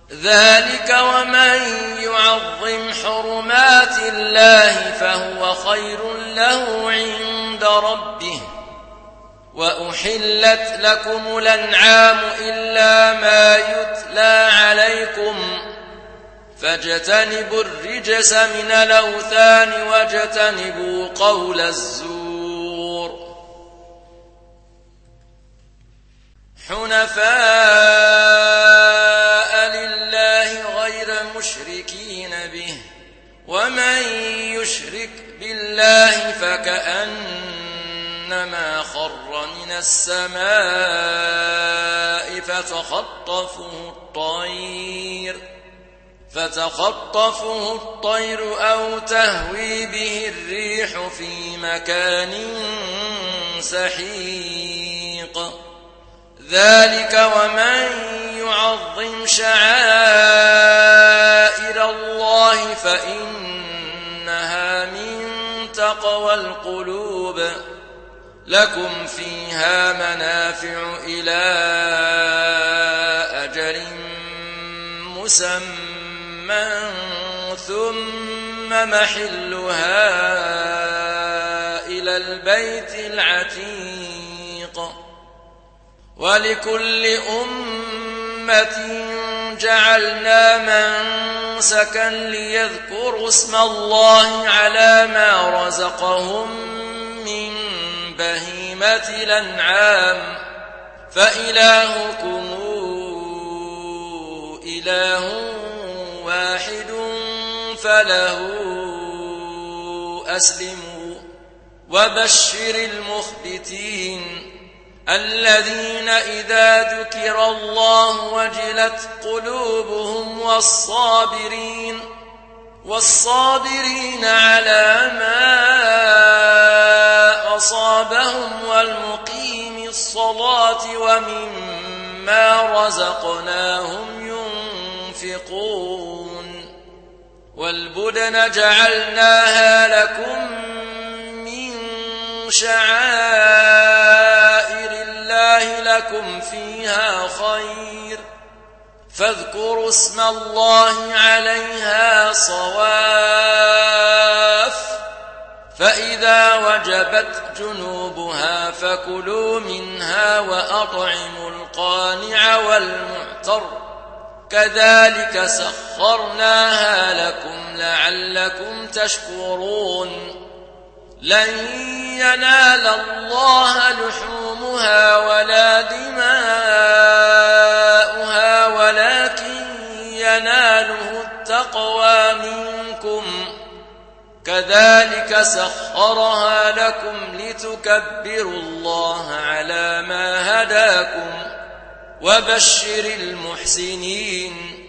ذلك ومن يعظم حرمات الله فهو خير له عند ربه. وأحلت لكم الأنعام إلا ما يتلى عليكم فاجتنبوا الرجس من الأوثان واجتنبوا قول الزور. حنفاء لله غير مشركين به ومن يشرك بالله فكأنما خر من السماء فتخطفه الطير أو تهوي به الريح في مكان سحيق. ذلك ومن يعظم شعائر الله فإنها من تقوى القلوب. لكم فيها منافع إلى أجل مسمى ثم محلها إلى البيت العتيق. ولكل أمة جعلنا منسكا ليذكروا اسم الله على ما رزقهم من بهيمة الأنعام فإلهكم إله واحد فله أسلموا. وبشر المخبتين الذين إذا ذكر الله وجلت قلوبهم والصابرين على ما أصابهم والمقيم الصلاة ومما رزقناهم ينفقون. والبدن جعلناها لكم من شعائر الله لكم فيها خير فاذكروا اسم الله عليها صواف. فإذا وجبت جنوبها فكلوا منها وأطعموا القانع والمعتر كذلك سخرناها لكم لعلكم تشكرون. لن ينال الله لحومها ولا دماؤها ولكن يناله التقوى منكم. كذلك سخرها لكم لتكبروا الله على ما هداكم وبشر المحسنين.